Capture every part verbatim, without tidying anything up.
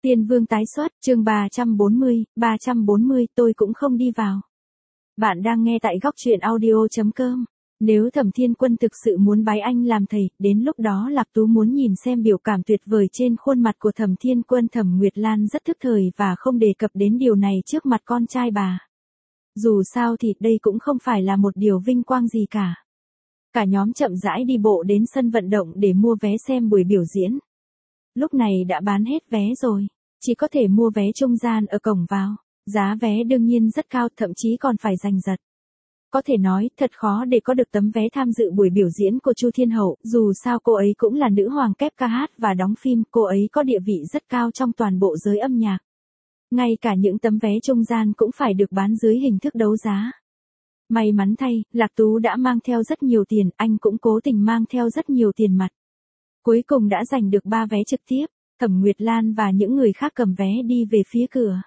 Tiên Vương tái xuất, chương ba trăm bốn mươi, ba trăm bốn mươi, tôi cũng không đi vào. Bạn đang nghe tại góc truyện audio chấm com. Nếu Thẩm Thiên Quân thực sự muốn bái anh làm thầy, đến lúc đó Lạc Tú muốn nhìn xem biểu cảm tuyệt vời trên khuôn mặt của Thẩm Thiên Quân. Thẩm Nguyệt Lan rất thức thời và không đề cập đến điều này trước mặt con trai bà. Dù sao thì đây cũng không phải là một điều vinh quang gì cả. Cả nhóm chậm rãi đi bộ đến sân vận động để mua vé xem buổi biểu diễn. Lúc này đã bán hết vé rồi, chỉ có thể mua vé trung gian ở cổng vào. Giá vé đương nhiên rất cao, thậm chí còn phải giành giật. Có thể nói, thật khó để có được tấm vé tham dự buổi biểu diễn của Chu Thiên Hậu, dù sao cô ấy cũng là nữ hoàng kép ca hát và đóng phim, cô ấy có địa vị rất cao trong toàn bộ giới âm nhạc. Ngay cả những tấm vé trung gian cũng phải được bán dưới hình thức đấu giá. May mắn thay, Lạc Tú đã mang theo rất nhiều tiền, anh cũng cố tình mang theo rất nhiều tiền mặt. Cuối cùng đã giành được ba vé trực tiếp, Thẩm Nguyệt Lan và những người khác cầm vé đi về phía cửa.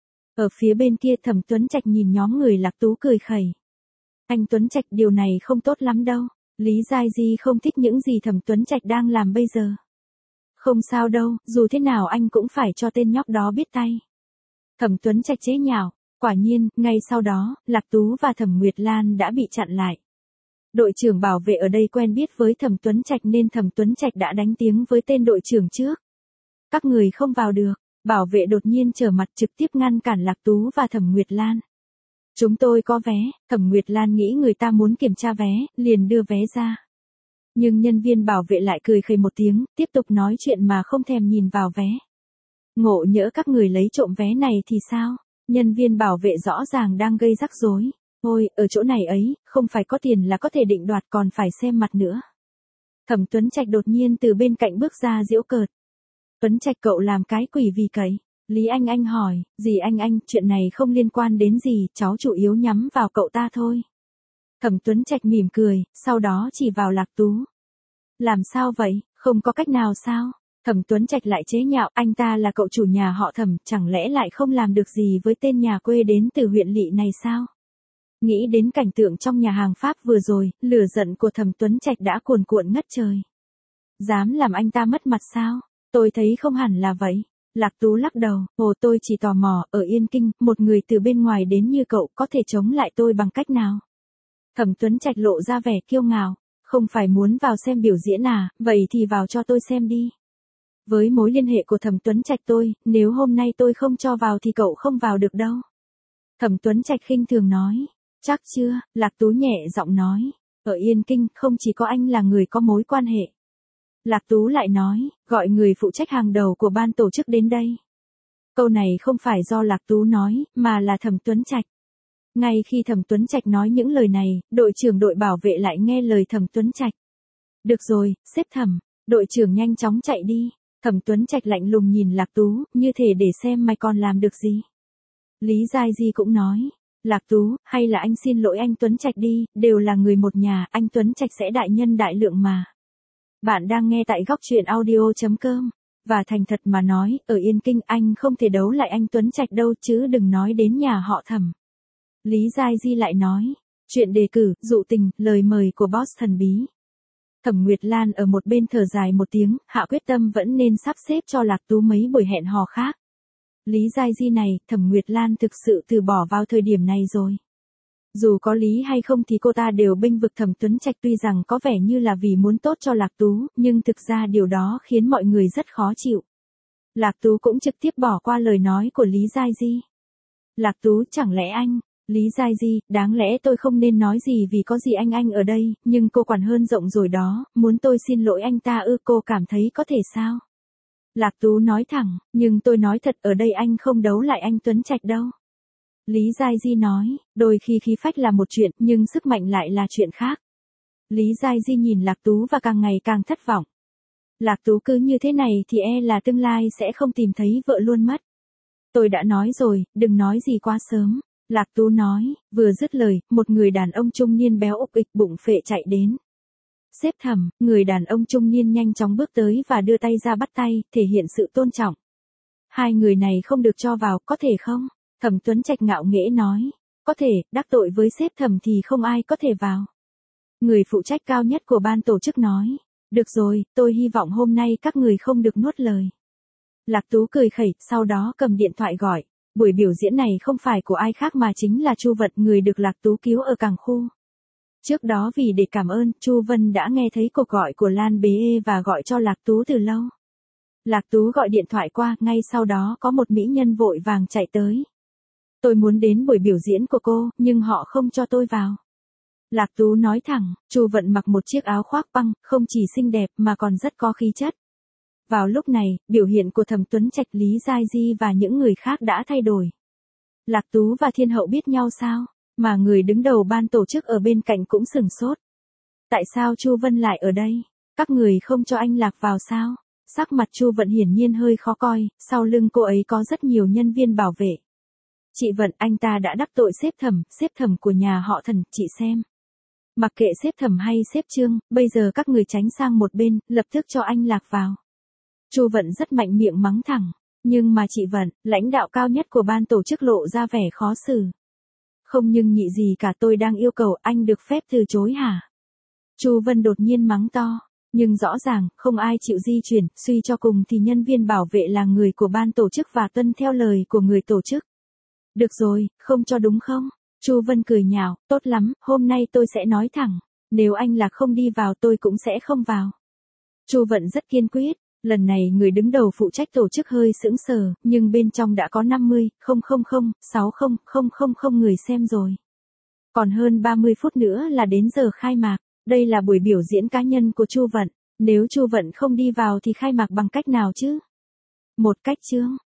Ở phía bên kia Thẩm Tuấn Trạch nhìn nhóm người Lạc Tú cười khẩy. Anh Tuấn Trạch, điều này không tốt lắm đâu, Lý Giai Di không thích những gì Thẩm Tuấn Trạch đang làm bây giờ. Không sao đâu, dù thế nào anh cũng phải cho tên nhóc đó biết tay. Thẩm Tuấn Trạch chế nhạo. Quả nhiên, ngay sau đó, Lạc Tú và Thẩm Nguyệt Lan đã bị chặn lại. Đội trưởng bảo vệ ở đây quen biết với Thẩm Tuấn Trạch nên Thẩm Tuấn Trạch đã đánh tiếng với tên đội trưởng trước. Các người không vào được, bảo vệ đột nhiên trở mặt trực tiếp ngăn cản Lạc Tú và Thẩm Nguyệt Lan. Chúng tôi có vé, Thẩm Nguyệt Lan nghĩ người ta muốn kiểm tra vé, liền đưa vé ra. Nhưng nhân viên bảo vệ lại cười khẩy một tiếng, tiếp tục nói chuyện mà không thèm nhìn vào vé. Ngộ nhỡ các người lấy trộm vé này thì sao? Nhân viên bảo vệ rõ ràng đang gây rắc rối. Ôi, ở chỗ này ấy, không phải có tiền là có thể định đoạt còn phải xem mặt nữa. Thẩm Tuấn Trạch đột nhiên từ bên cạnh bước ra giễu cợt. Tuấn Trạch, cậu làm cái quỷ vì cậy. Lý Anh Anh hỏi, gì anh anh, chuyện này không liên quan đến gì, cháu chủ yếu nhắm vào cậu ta thôi. Thẩm Tuấn Trạch mỉm cười, sau đó chỉ vào Lạc Tú. Làm sao vậy, không có cách nào sao? Thẩm Tuấn Trạch lại chế nhạo, anh ta là cậu chủ nhà họ Thẩm, chẳng lẽ lại không làm được gì với tên nhà quê đến từ huyện lỵ này sao? Nghĩ đến cảnh tượng trong nhà hàng Pháp vừa rồi, lửa giận của Thẩm Tuấn Trạch đã cuồn cuộn ngất trời. Dám làm anh ta mất mặt sao? Tôi thấy không hẳn là vậy. Lạc Tú lắc đầu, ồ, tôi chỉ tò mò, ở Yên Kinh, một người từ bên ngoài đến như cậu có thể chống lại tôi bằng cách nào? Thẩm Tuấn Trạch lộ ra vẻ kiêu ngạo, không phải muốn vào xem biểu diễn à, vậy thì vào cho tôi xem đi. Với mối liên hệ của Thẩm Tuấn Trạch tôi, nếu hôm nay tôi không cho vào thì cậu không vào được đâu. Thẩm Tuấn Trạch khinh thường nói, chắc chưa, Lạc Tú nhẹ giọng nói, ở Yên Kinh không chỉ có anh là người có mối quan hệ. Lạc Tú lại nói, gọi người phụ trách hàng đầu của ban tổ chức đến đây. Câu này không phải do Lạc Tú nói, mà là Thẩm Tuấn Trạch. Ngay khi Thẩm Tuấn Trạch nói những lời này, đội trưởng đội bảo vệ lại nghe lời Thẩm Tuấn Trạch. Được rồi, xếp Thẩm, đội trưởng nhanh chóng chạy đi. Thẩm Tuấn Trạch lạnh lùng nhìn Lạc Tú, như thể để xem mày còn làm được gì. Lý Giai Di cũng nói, Lạc Tú, hay là anh xin lỗi anh Tuấn Trạch đi, đều là người một nhà, anh Tuấn Trạch sẽ đại nhân đại lượng mà. Bạn đang nghe tại góc truyện audio chấm com, và thành thật mà nói, ở Yên Kinh anh không thể đấu lại anh Tuấn Trạch đâu chứ đừng nói đến nhà họ Thẩm. Lý Giai Di lại nói, chuyện đề cử, dụ tình, lời mời của boss thần bí. Thẩm Nguyệt Lan ở một bên thở dài một tiếng, hạ quyết tâm vẫn nên sắp xếp cho Lạc Tú mấy buổi hẹn hò khác. Lý Giai Di này, Thẩm Nguyệt Lan thực sự từ bỏ vào thời điểm này rồi. Dù có lý hay không thì cô ta đều bênh vực Thẩm Tuấn Trạch, tuy rằng có vẻ như là vì muốn tốt cho Lạc Tú, nhưng thực ra điều đó khiến mọi người rất khó chịu. Lạc Tú cũng trực tiếp bỏ qua lời nói của Lý Giai Di. Lạc Tú, chẳng lẽ anh... Lý Giai Di, đáng lẽ tôi không nên nói gì vì có gì anh anh ở đây, nhưng cô quản hơn rộng rồi đó, muốn tôi xin lỗi anh ta ư, cô cảm thấy có thể sao? Lạc Tú nói thẳng, nhưng tôi nói thật ở đây anh không đấu lại anh Tuấn Trạch đâu. Lý Giai Di nói, đôi khi khí phách là một chuyện, nhưng sức mạnh lại là chuyện khác. Lý Giai Di nhìn Lạc Tú và càng ngày càng thất vọng. Lạc Tú cứ như thế này thì e là tương lai sẽ không tìm thấy vợ luôn mất. Tôi đã nói rồi, đừng nói gì quá sớm. Lạc Tú nói, vừa dứt lời, một người đàn ông trung niên béo ục ịch bụng phệ chạy đến. Xếp Thẩm, người đàn ông trung niên nhanh chóng bước tới và đưa tay ra bắt tay, thể hiện sự tôn trọng. Hai người này không được cho vào, có thể không? Thẩm Tuấn Trạch ngạo nghễ nói, có thể, đắc tội với xếp Thẩm thì không ai có thể vào. Người phụ trách cao nhất của ban tổ chức nói, được rồi, tôi hy vọng hôm nay các người không được nuốt lời. Lạc Tú cười khẩy, sau đó cầm điện thoại gọi. Buổi biểu diễn này không phải của ai khác mà chính là Chu Vận, người được Lạc Tú cứu ở cảng khu. Trước đó vì để cảm ơn, Chu Vân đã nghe thấy cuộc gọi của Lan Bế Ê và gọi cho Lạc Tú từ lâu. Lạc Tú gọi điện thoại qua, ngay sau đó có một mỹ nhân vội vàng chạy tới. Tôi muốn đến buổi biểu diễn của cô, nhưng họ không cho tôi vào. Lạc Tú nói thẳng. Chu Vận mặc một chiếc áo khoác băng, không chỉ xinh đẹp mà còn rất có khí chất. Vào lúc này, biểu hiện của Thẩm Tuấn Trạch, Lý Giai Di và những người khác đã thay đổi. Lạc Tú và Thiên Hậu biết nhau sao? Mà người đứng đầu ban tổ chức ở bên cạnh cũng sửng sốt. Tại sao Chu Vân lại ở đây? Các người không cho anh Lạc vào sao? Sắc mặt Chu Vận hiển nhiên hơi khó coi, sau lưng cô ấy có rất nhiều nhân viên bảo vệ. Chị Vận, anh ta đã đắc tội sếp Thẩm, sếp Thẩm của nhà họ Thần, chị xem. Mặc kệ sếp Thẩm hay sếp Trương, bây giờ các người tránh sang một bên, lập tức cho anh Lạc vào. Chu Vận rất mạnh miệng mắng thẳng. Nhưng mà chị Vận, lãnh đạo cao nhất của ban tổ chức lộ ra vẻ khó xử. Không nhưng nhị gì cả, tôi đang yêu cầu anh được phép từ chối hả? Chu Vân đột nhiên mắng to. Nhưng rõ ràng, không ai chịu di chuyển, suy cho cùng thì nhân viên bảo vệ là người của ban tổ chức và tuân theo lời của người tổ chức. Được rồi, không cho đúng không? Chu Vân cười nhạo, tốt lắm, hôm nay tôi sẽ nói thẳng. Nếu anh Lạc không đi vào tôi cũng sẽ không vào. Chu Vận rất kiên quyết. Lần này người đứng đầu phụ trách tổ chức hơi sững sờ, nhưng bên trong đã có năm mươi, không không không, sáu không, không không không người xem rồi. Còn hơn ba mươi phút nữa là đến giờ khai mạc. Đây là buổi biểu diễn cá nhân của Chu Vận. Nếu Chu Vận không đi vào thì khai mạc bằng cách nào chứ? Một cách chướng.